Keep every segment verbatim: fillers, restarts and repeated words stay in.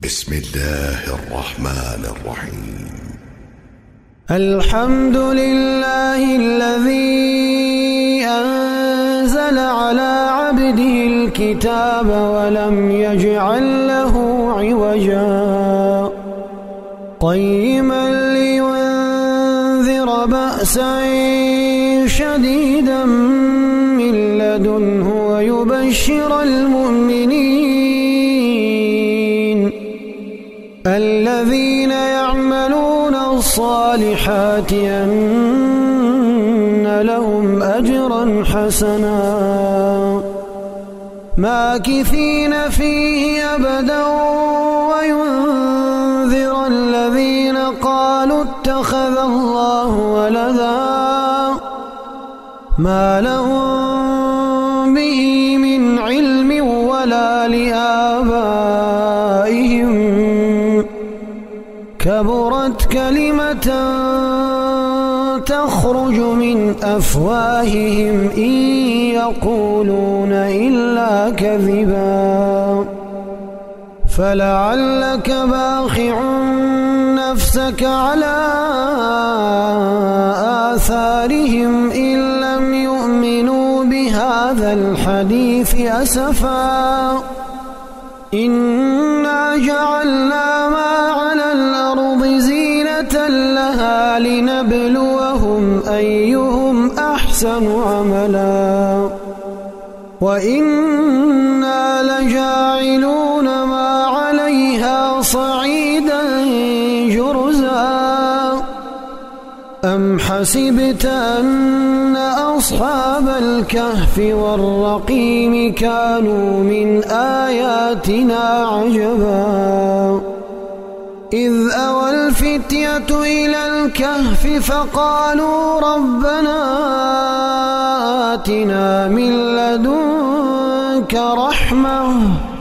بسم الله الرحمن الرحيم. الحمد لله الذي أنزل على عبده الكتاب ولم يجعل له عوجا قيما لينذر بأسا شديدا من لدنه ويبشر المؤمنين الذين يعملون الصالحات أن لهم أجرا حسنا ماكثين فيه أبدا وينذر الذين قالوا اتخذ الله ولدا ما لهم به من علم ولا لآبائهم كبرت كلمة تخرج من أفواههم إن يقولون إلا كذبا فلعلك باخع نفسك على آثارهم إن لم يؤمنوا بهذا الحديث أسفا إنا جعلنا ما على الأرض زينة لها لنبلوهم أيهم أحسن عملا وإنا لجاعلون ما عليها صعيدا جرزا أم حسبت أن أصحاب الكهف والرقيم كانوا من آياتنا عجبا إذ أوى الفتية إلى الكهف فقالوا ربنا آتنا من لدنك رحمة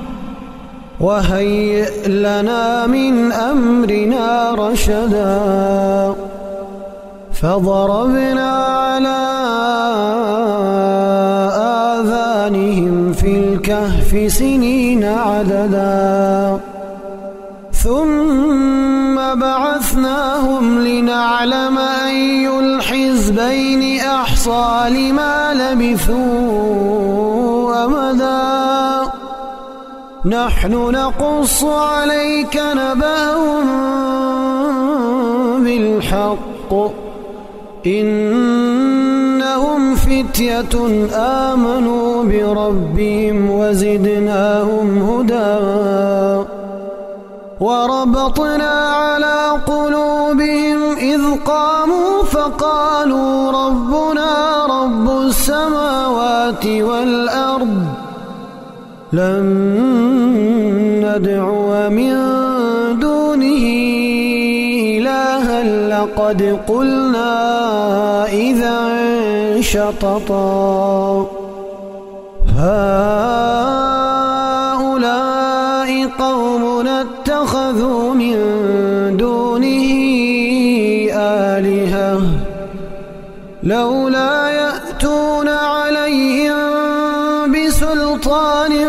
وهيئ لنا من أمرنا رشدا فضربنا على آذانهم في الكهف سنين عددا ثم بعثناهم لنعلم أي الحزبين أحصى لما لبثوا أمدا نحن نقص عليك نبأهم بالحق إنهم فتية آمنوا بربهم وزدناهم هدى وربطنا على قلوبهم إذ قاموا فقالوا ربنا رب السماوات والأرض لن ندعو من دونه إلها لقد قلنا إذا شططا هؤلاء قومنا اتخذوا من دونه آلهة لولا يأتون عليهم بسلطان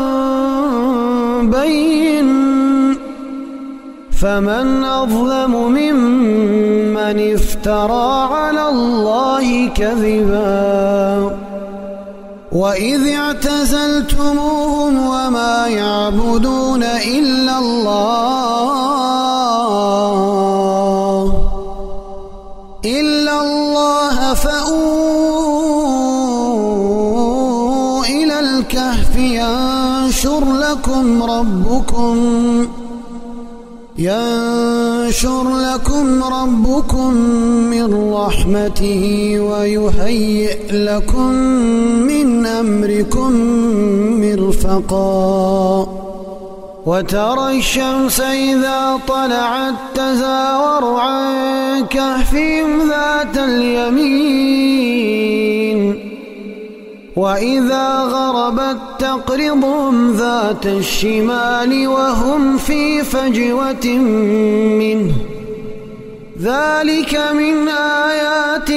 بين فمن أظلم ممن افترى على الله كذبا وإذ اعتزلتموهم وما يعبدون إلا الله إلا الله فأووا إلى الكهف ينشر لكم ربكم ينشر لكم ربكم من رحمته ويهيئ لكم من أمركم مرفقا وترى الشمس إذا طلعت تزاور عن كهفهم ذات اليمين وإذا غربت تقرضهم ذات الشمال وهم في فجوة منه ذلك من آيات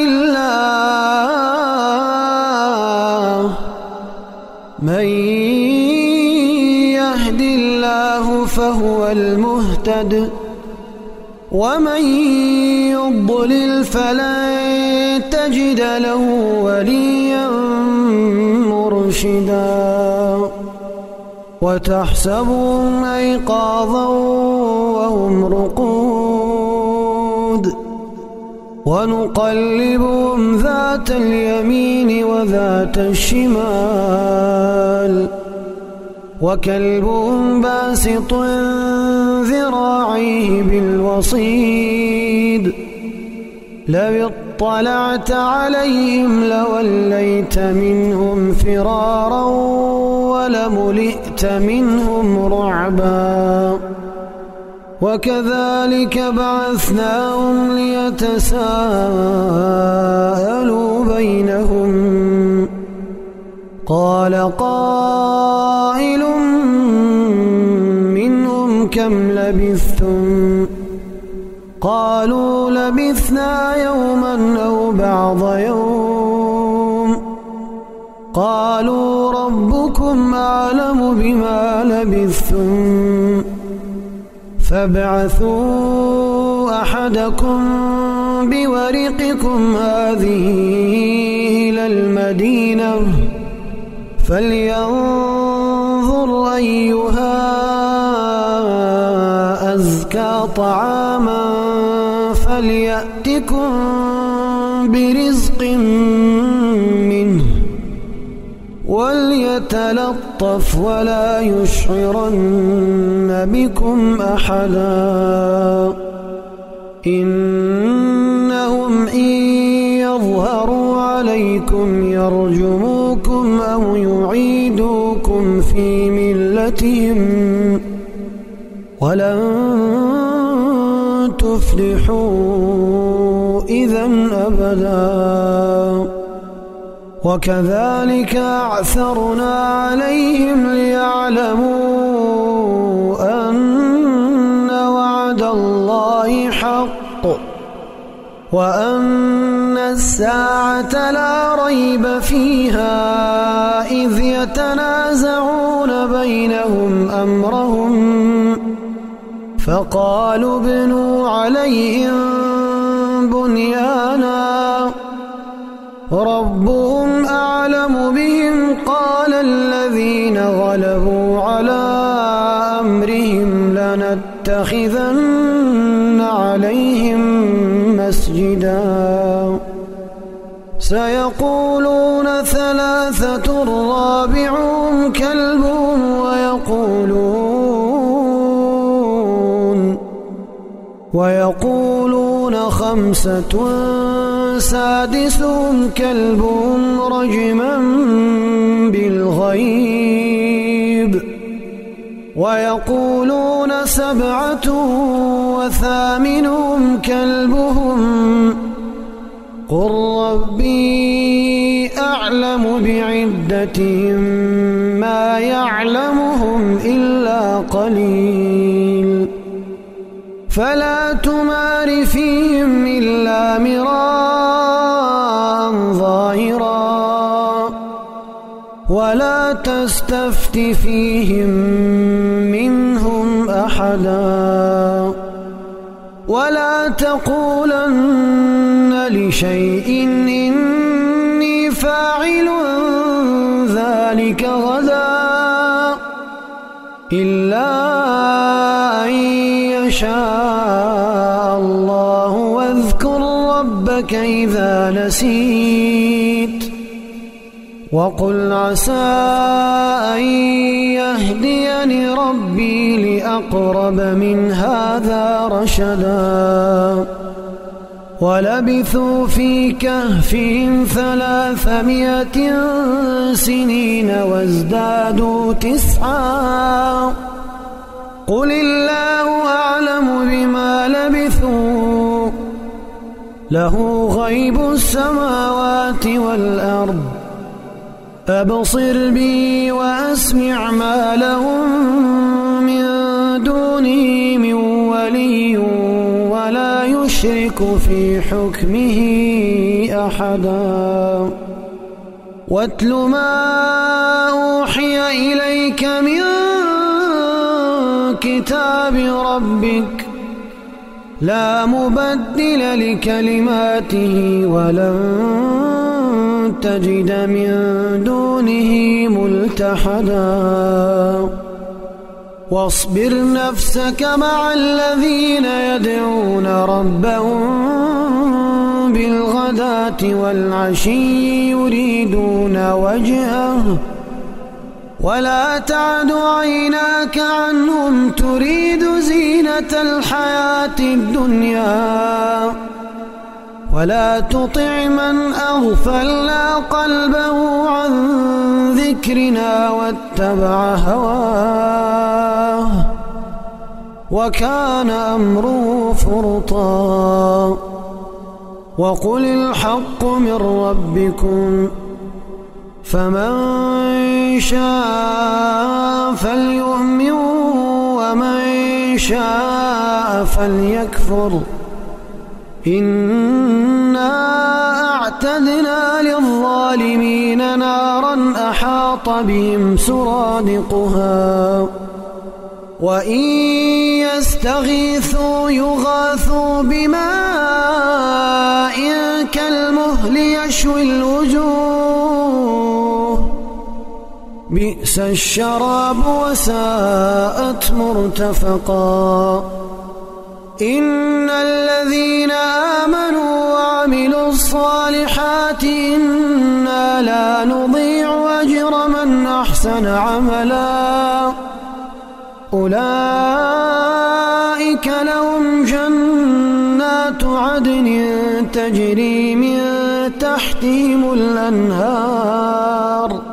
الله من يهد الله فهو المهتد ومن يضلل فلن تجد له وليا مرشدا وتحسبهم أيقاظا وهم رقود ونقلبهم ذات اليمين وذات الشمال وكلبهم باسط ذراعيه بالوصيد لو اطلعت عليهم لوليت منهم فرارا ولملئت منهم رعبا وكذلك بعثناهم ليتساءلوا بينهم قال قائل منهم كم لبثتم قالوا لبثنا يوما أو بعض يوم قالوا ربكم أعلم بما لبثتم فابعثوا أحدكم بورقكم هذه إلى المدينة فلينظر أيها أزكى طعاما فليأتكم برزق منه وليتلطف ولا يشعرن بكم أحدا إنهم إن يظهروا عليكم يرجموكم أو يعيدوكم في ملتهم ولن تفلحوا إذن أبدا وكذلك أعثرنا عليهم ليعلموا أن وعد الله حق وأن الساعة لا ريب فيها إذ يتنازعون بينهم أمرهم فقالوا ابنوا عليهم بنيانا ربهم أعلم بهم قال الذين غلبوا على أمرهم لنتخذن عليهم مسجدا سيقولون ثلاثة رابعهم كلبهم ويقولون ويقولون خمسة سادسهم كلبهم رجما بالغيب ويقولون سبعة وثامنهم كلبهم قل ربي أعلم بعدتهم ما يعلمهم إلا قليل فلا تمار فيهم إلا مراء ظاهرا ولا تستفت فيهم منهم أحدا ولا تقولن لشيء إني فاعل ذلك غدا إلا أن يشاء الله واذكر ربك إذا نسيت وقل عسى أن يهديني ربي لأقرب من هذا رشدا ولبثوا في كهفهم ثلاثمائة سنين وازدادوا تسعا قل الله أعلم بما لبثوا له غيب السماوات والأرض أبصر بي وأسمع ما لهم من دونه من ولي ولا يشرك في حكمه أحدا واتل ما أوحي إليك من كتاب ربك لا مبدل لكلماته ولن تجد من دونه ملتحدا واصبر نفسك مع الذين يدعون ربهم بالغداة والعشي يريدون وجهه ولا تعد عيناك عنهم تريد زينة الحياة الدنيا ولا تطع من أغفلنا قلبه عن ذكرنا واتبع هواه وكان أمره فرطا وقل الحق من ربكم فمن شاء فليؤمن ومن شاء فليكفر إنا أعتدنا للظالمين نارا أحاط بهم سرادقها وإن يستغيثوا يغاثوا بماء كالمهل يشوي الوجوه بئس الشراب وساءت مرتفقا إن الذين آمنوا وعملوا الصالحات إنا لا نضيع أجر من أحسن عملا أولئك لهم جنات عدن تجري من تحتهم الأنهار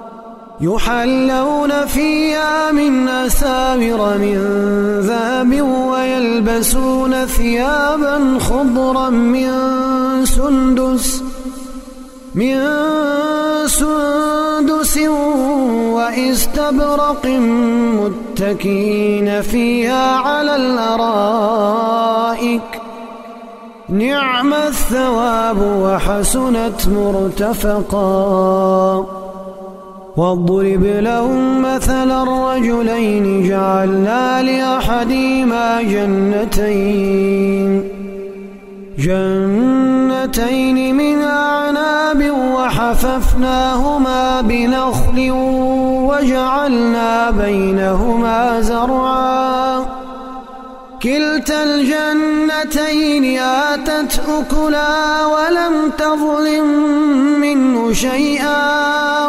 يحلون فيها من أساور من ذهب ويلبسون ثيابا خضرا من سندس من سندس وإستبرق متكئين فيها على الأرائك نعم الثواب وحسنت مرتفقا واضرب لهم مثل الرجلين جعلنا لأحدهما جنتين جنتين من أعناب وحففناهما بنخل وجعلنا بينهما زرعا كلتا الجنتين آتت أكلها ولم تظلم منه شيئا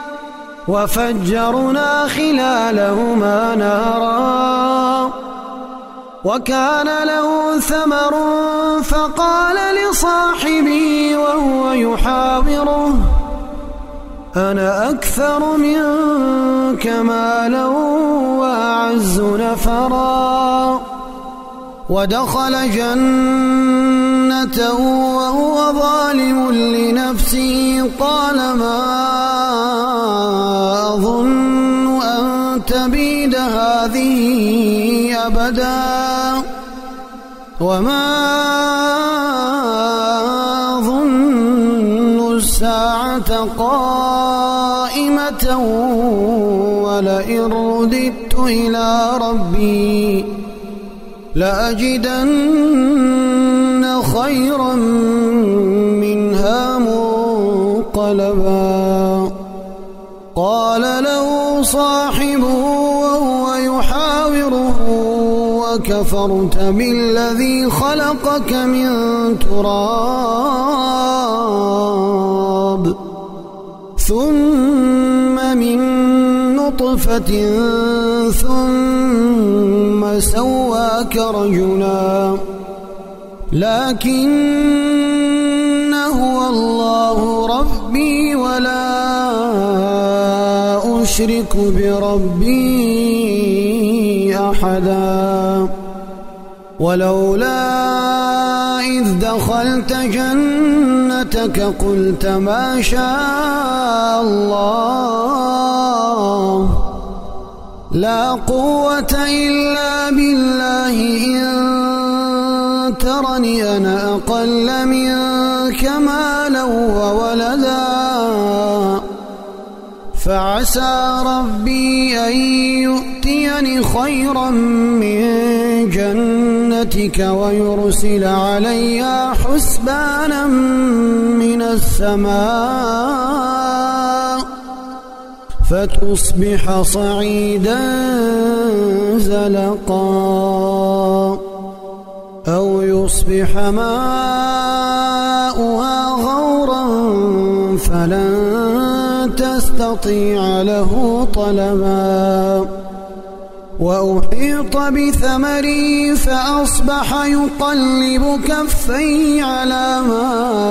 وفجرنا خلالهما نهرا وكان له ثمر فقال لصاحبه وهو يحاوره أنا أكثر منك مالا وأعز نفرا ودخل جنته وهو ظالم لنفسه قال ما أظن أن تبيد هذه أبدا وما أظن الساعة قائمة ولئن رددت إلى ربي لأجدن خيرا منها منقلبا قال له صاحبه وهو يحاوره وكفرت بالذي خلقك من تراب ثم من نطفة ثم سواك رجلا لكن هو الله ربي ولا أشرك بربي أحدا ولولا إذ دخلت جنتك قلت ما شاء الله لا قوة إلا بالله إن ترني أنا أقل منك مالا وولدا فعسى ربي أن يؤتي يؤتيني خيرا من جنتك ويرسل عليها حسبانا من السماء فتصبح صعيدا زلقا أو يصبح ماؤها غورا فلن تستطيع له طلبا وأحيط بثمره فأصبح يقلب كفيه على ما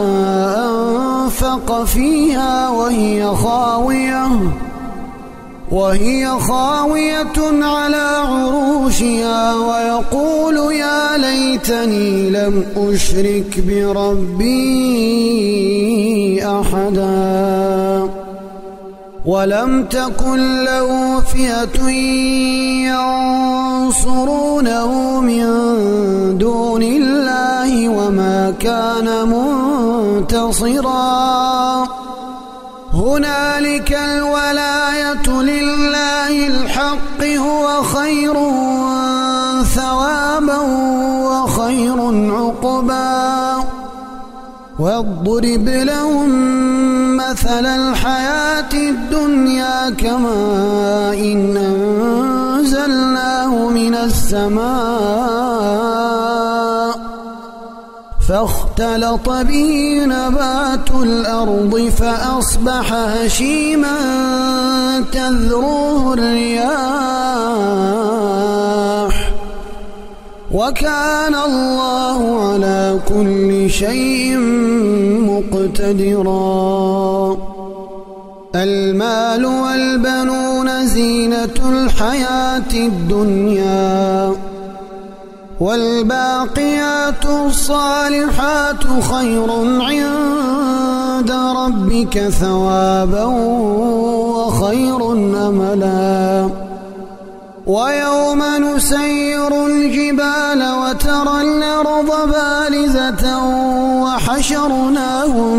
أنفق فيها وهي خاوية وهي خاوية على عروشها ويقول يا ليتني لم أشرك بربي أحدا ولم تكن له فئة ينصرونه من دون الله وما كان منتصرا هنالك الولاية لله الحق هو خير ثوابا وخير عقبا واضرب لهم مثل الحياة الدنيا كماء إن أنزلناه من السماء فاختلط به نبات الأرض فأصبح هشيما تذروه الرياح وكان الله على كل شيء مقتدرا المال والبنون زينة الحياة الدنيا والباقيات الصالحات خير عند ربك ثوابا وخير أملا ويوم نسير الجبال وترى الأرض بارزة وحشرناهم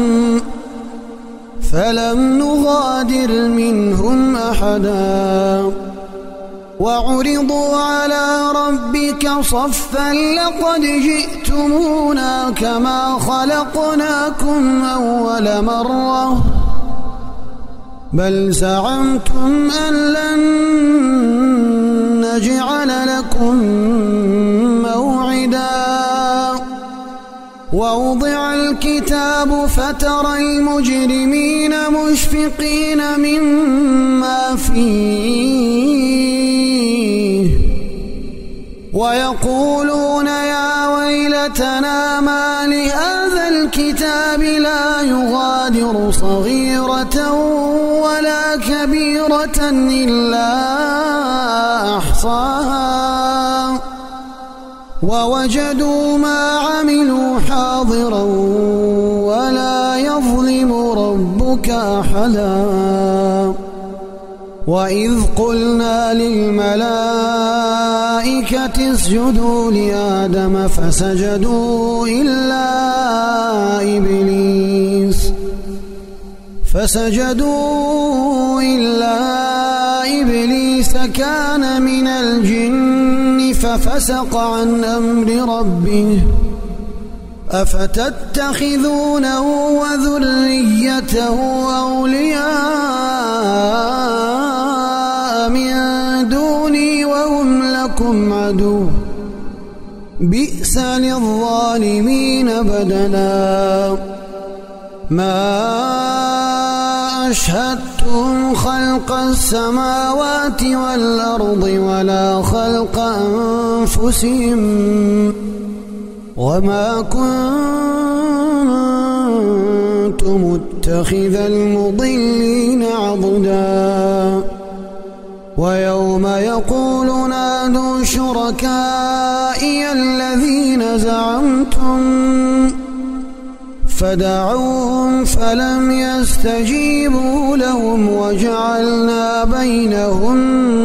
فلم نغادر منهم أحدا وعرضوا على ربك صفا لقد جئتمونا كما خلقناكم أول مرة بل زعمتم أن لن نجعل لكم موعدا ووضع الكتاب فترى المجرمين مشفقين مما فيه ويقولون يا ويلتنا ما لهذا الكتاب لا يغادر صغيرة ولا كبيرة إلا أحصاها ووجدوا ما عملوا حاضرا ولا يظلم ربك أحدا وإذ قلنا للملائكة اسجدوا لآدم فسجدوا إلا إبليس فسجدوا إلا إبليس كان من الجن ففسق عن أمر ربه أفتتخذونه وذريته أولياء من دوني وهم لكم عدو بئس للظالمين بدلا ما أشهدتم خلق السماوات والأرض ولا خلق أنفسهم وما كنت متخذ المضلين عضدا ويوم يقول نادوا شركائي الذين زعمتم فدعوهم فلم يستجيبوا لهم وجعلنا بينهم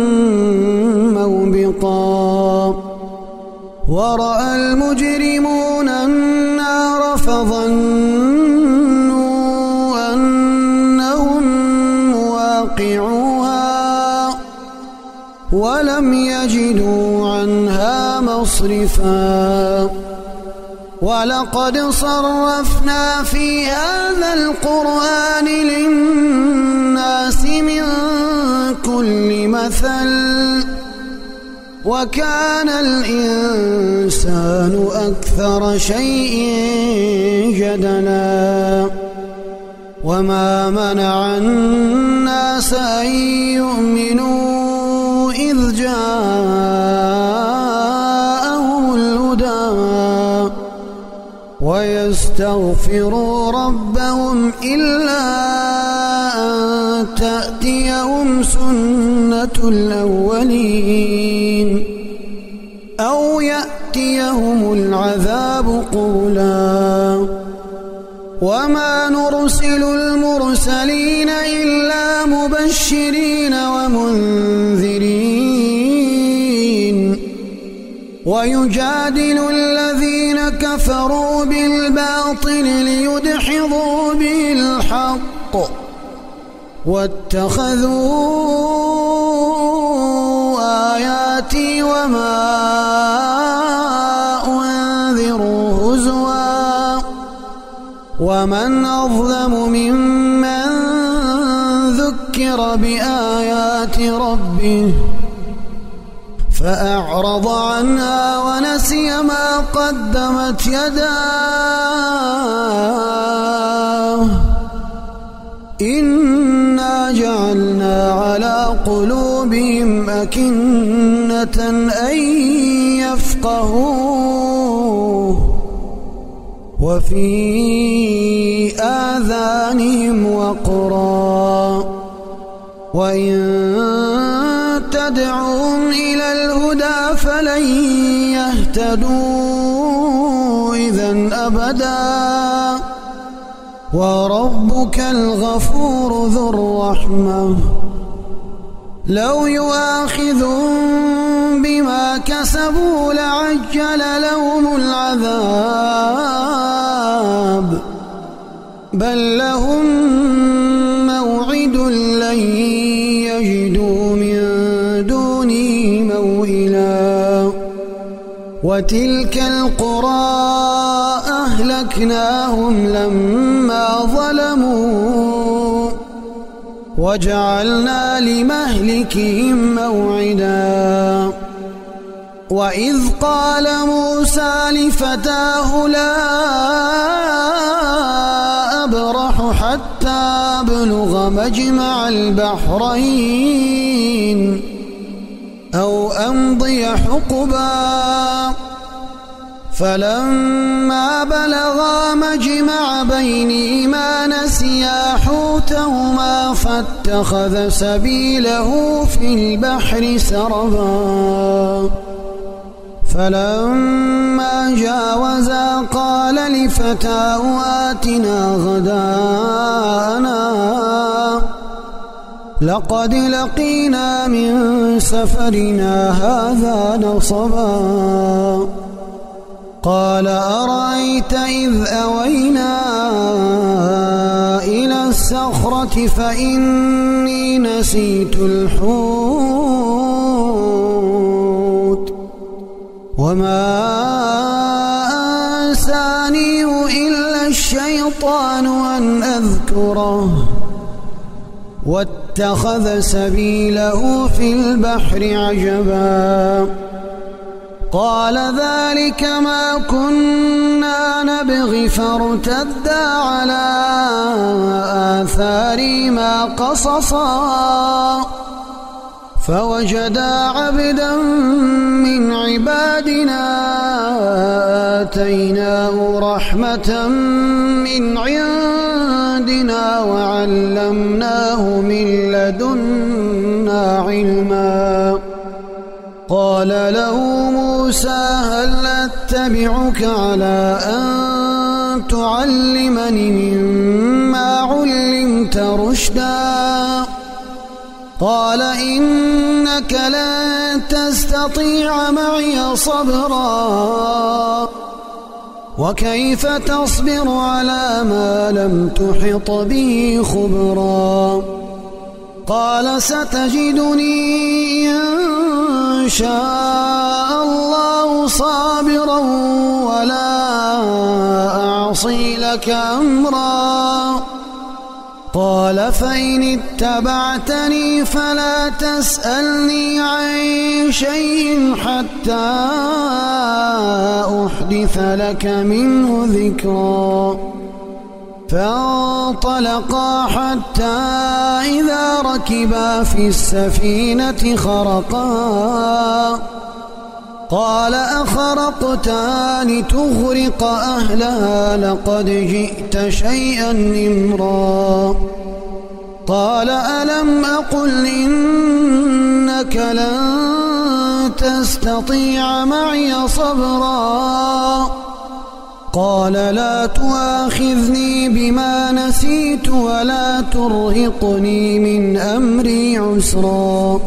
موبقا ورأى المجرمون النار فظنوا أنهم مواقعوها ولم يجدوا عنها مصرفا ولقد صرفنا في هذا القرآن للناس من كل مثل وكان الإنسان أكثر شيء جدلا وما منع الناس أن يؤمنوا إذ جاءهم الهدى ويستغفروا ربهم إلا أن تأتيهم سنة الأولين أو يأتيهم العذاب قبلا وما نرسل المرسلين إلا مبشرين ومنذرين ويجادل الذين كفروا بالباطل ليدحضوا به الحق واتخذوا آياتي وما أنذروا هزوا ومن أظلم ممن ذكر بآيات ربه فأعرض عنها ونسي ما قدمت يداه إنا جعلنا على قلوبهم أكنة أن يفقهوه وفي آذانهم وقرا وإن تدعوهم إلى الهدى فلن يهتدوا إذن أبدا وربك الغفور ذو الرحمة لو يؤاخذهم بما كسبوا لعجل لهم العذاب بل لهم موعد لن يجدوا من دونه موئلا وتلك القرى أهلكناهم لما ظلموا وجعلنا لمهلكهم موعدا وإذ قال موسى لفتاه لا أبرح حتى أبلغ مجمع البحرين أو أمضي حقبا فلما بلغا مجمع بينهما نسيا حوتهما فاتخذ سبيله في البحر سربا فلما جاوزا قال لفتاه آتنا غداءنا لقد لقينا من سفرنا هذا نصبا قال أرأيت إذ أوينا إلى الصخرة فإني نسيت الحوت وما أنسانيه إلا الشيطان أن أذكره واتخذ سبيله في البحر عجبا قال ذلك ما كنا نبغي فارتدا على آثارهما قصصا فوجدا عبدا من عبادنا آتيناه رحمة من عندنا وعلمناه من لدنا علما قال له موسى هل أتبعك على أن تعلمني مما علمت رشدا قال إنك لن تستطيع معي صبرا وكيف تصبر على ما لم تحط به خبرا قال ستجدني إن شاء الله صابرا ولا أعصي لك أمرا. قال فإن اتبعتني فلا تسألني عن شيء حتى أحدث لك منه ذكرا. فانطلقا حتى إذا ركبا في السفينة خرقا قال أخرقتها لتغرق أهلها لقد جئت شيئا إمرا. قال ألم أقل إنك لن تستطيع معي صبرا. قال لا تؤاخذني بما نسيت ولا ترهقني من أمري عسرا.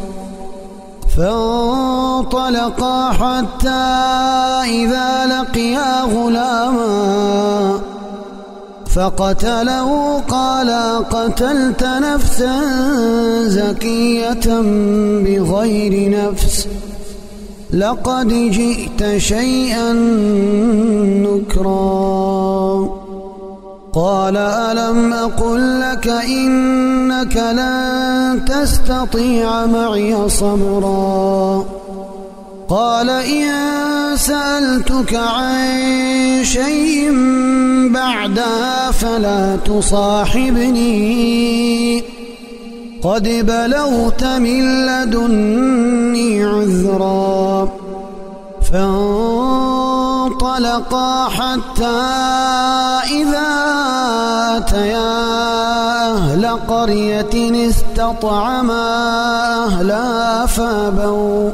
فانطلقا حتى إذا لقيا غلاما فقتله قال قتلت نفسا زكية بغير نفس لقد جئت شيئا نكرا. قال ألم أقل لك إنك لن تستطيع معي صبرا. قال إن سألتك عن شيء بعدها فلا تصاحبني قد بلغت من لدني عذرا. فانطلقا حتى إذا أتيا أهل قرية استطعما أهلها فأبوا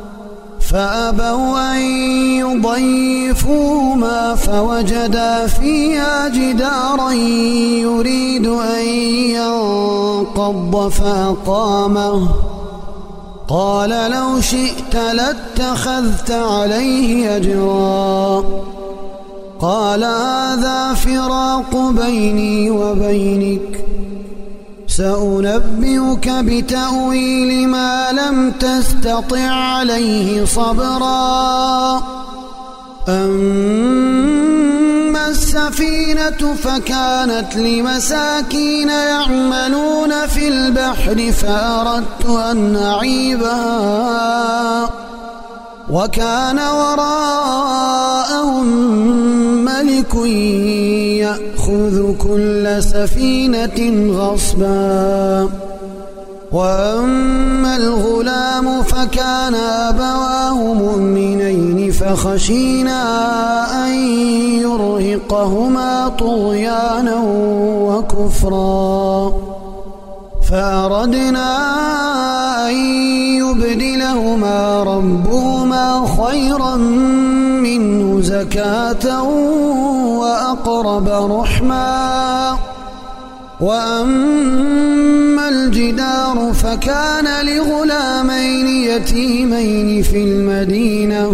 فأبوا أن يضيفوهما فوجدا فيها جدارا يريد أن ينقض فأقامه. قال لو شئت لاتخذت عليه أجرا. قال هذا فراق بيني وبينك سأنبئك بتأويل ما لم تستطع عليه صبرا. أما السفينة فكانت لمساكين يعملون في البحر فأردت أن أعيبها وكان وراءهم ملك يأخذ كل سفينة غصبا. وأما الغلام فكان أبواه مؤمنين فخشينا أن يرهقهما طغيانا وكفرا فأردنا أن يبدلهما ربهما خيرا منه زكاة وأقرب رحما. وأما الجدار فكان لغلامين يتيمين في المدينة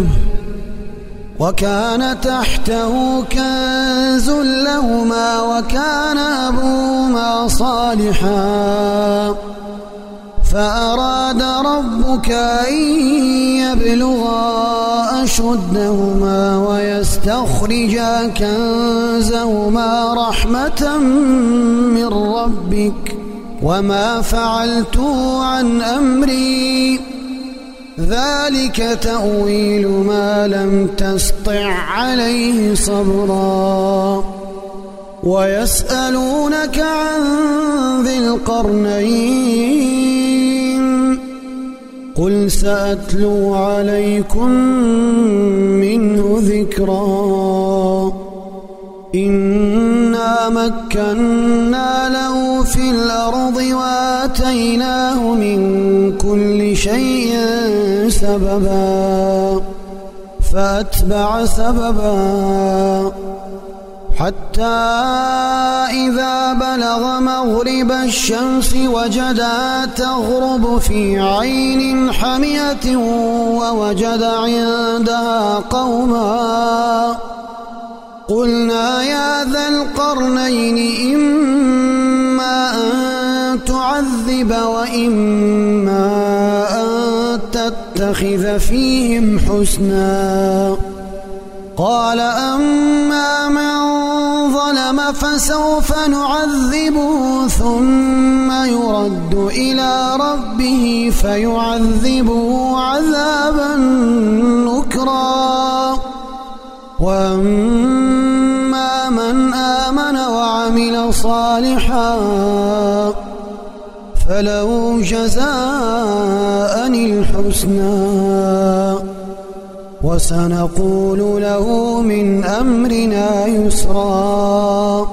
وكان تحته كنز لهما وكان أبوهما صالحا فأراد ربك أن يبلغا أشدهما ويستخرجا كنزهما رحمة من ربك وما فعلته عن أمري ذلك تأويل ما لم تسطع عليه صبرا. ويسألونك عن ذي القرنين قل سأتلو عليكم منه ذكرا. إنا مكنا له في الأرض وآتيناه من كل شيء سببا فأتبع سببا حتى إذا بلغ مغرب الشمس وجدها تغرب في عين حمية ووجد عندها قوما قلنا يا ذا القرنين إما أن تعذب وإما أن تتخذ فيهم حسنا. قال أما من ظلم فسوف نعذبه ثم يرد إلى ربه فيعذبه عذابا نكرا. وأما من آمن وعمل صالحا فله جزاء الحسنى وسنقول له من أمرنا يسرا.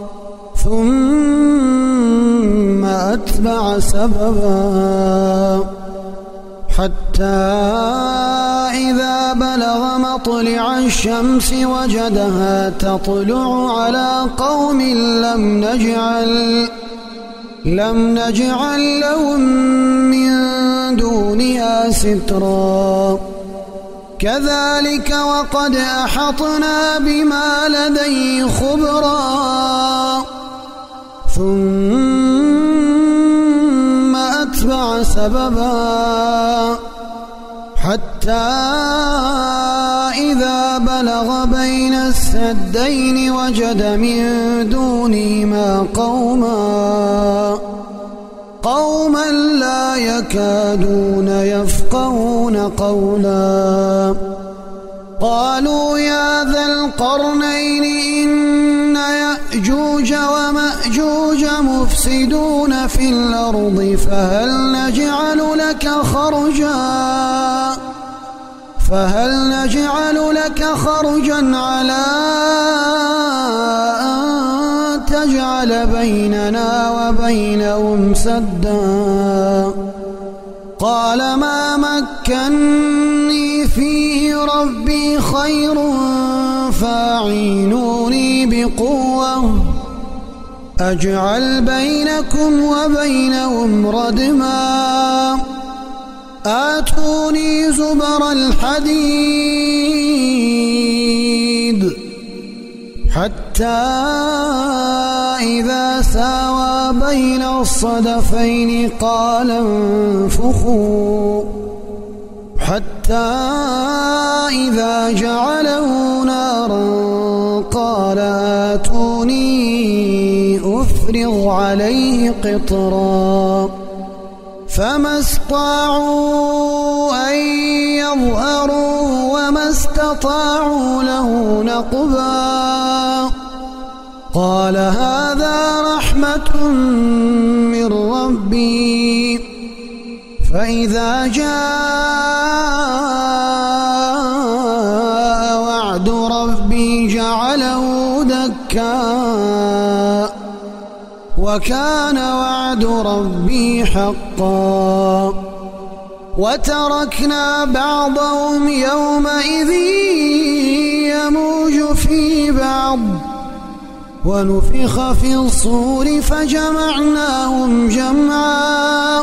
ثم أتبع سببا حتى إذا بلغ مطلع الشمس وجدها تطلع على قوم لم نجعل لم نجعل لهم من دونها سترا. كذلك وقد أحطنا بما لديه خبرا. ثم أتبع سببا حتى إذا بلغ بين السدين وجد من دونهما قوما قوما لا يكادون يفقهون قولا. قالوا يا ذا القرنين إن يأجوج ومأجوج مفسدون في الأرض فهل نجعل لك خرجا فهل نجعل لك خرجا على أن تجعل بيننا وبينهم سدا. قال ما مكني فيه ربي خير فاعينوني بقوة أجعل بينكم وبينهم ردما. آتوني زبر الحديد حتى إذا ساوى بين الصدفين قال انفخوا حتى إذا جعله نارا قال آتوني أفرغ عليه قطرا. فما استطاعوا أن يظهروه وما استطاعوا له نقبا. قال هذا رحمة من ربي فإذا جاء وعد ربي جعله دكا وكان وعد ربي حقا. وتركنا بعضهم يومئذ يموج في بعض ونفخ في الصور فجمعناهم جمعا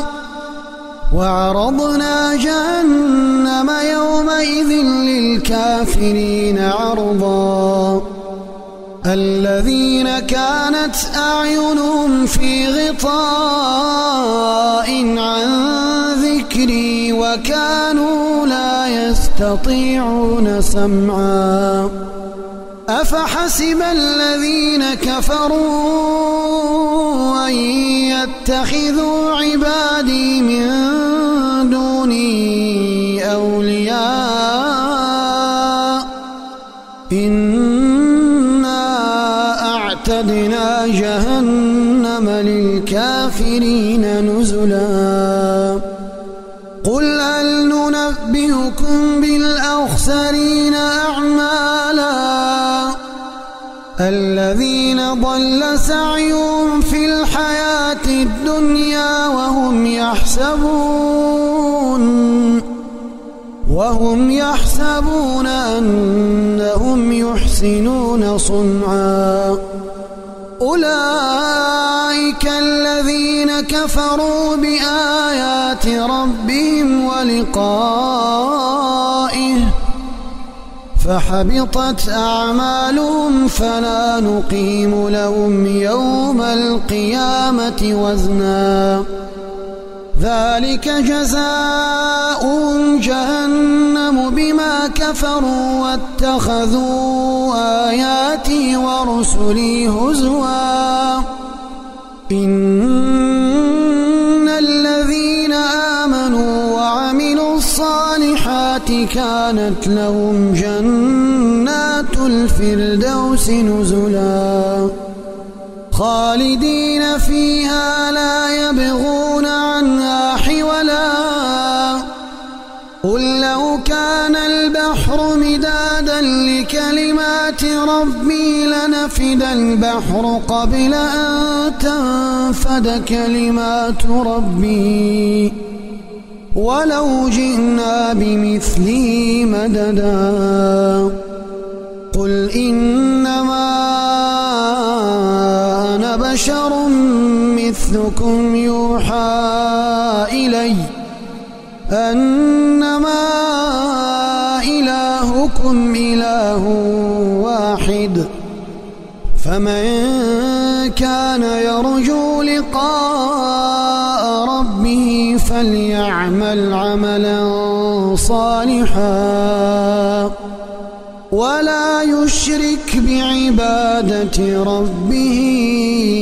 وعرضنا جهنم يومئذ للكافرين عرضا. الذين كانت أعينهم في غطاء عن ذكري وكانوا لا يستطيعون سمعا. أفحسب الذين كفروا أن يتخذوا عبادي من دوني أولياء إنا أعتدنا جهنم للكافرين نزلا. قل هل ننبئكم بالأخسرين أعمالا الذين ضل سعيهم في الحياة الدنيا وهم يحسبون وهم يحسبون أنهم يحسنون صنعا. أولئك الذين كفروا بآيات ربهم ولقائه فحبطت أعمالهم فلا نقيم لهم يوم القيامة وزنا ذلك جزاؤهم جهنم بما كفروا واتخذوا آياتي ورسلي هزوا إن الذين آمنوا وعملوا الصالحات كانت لهم جنات الفردوس نزلا خالدين فيها لا يبغون عنها حولا قل لو كان البحر مدادا لكلمات ربي لنفد البحر قبل أن تنفد كلمات ربي ولو جئنا بمثله مددا قل إنما أنا بشر مثلكم يوحى إلي أنما إلهكم إله واحد فمن كان يرجو لقاء ربه فليعمل عملا صالحا ولا يشرك بعبادة ربه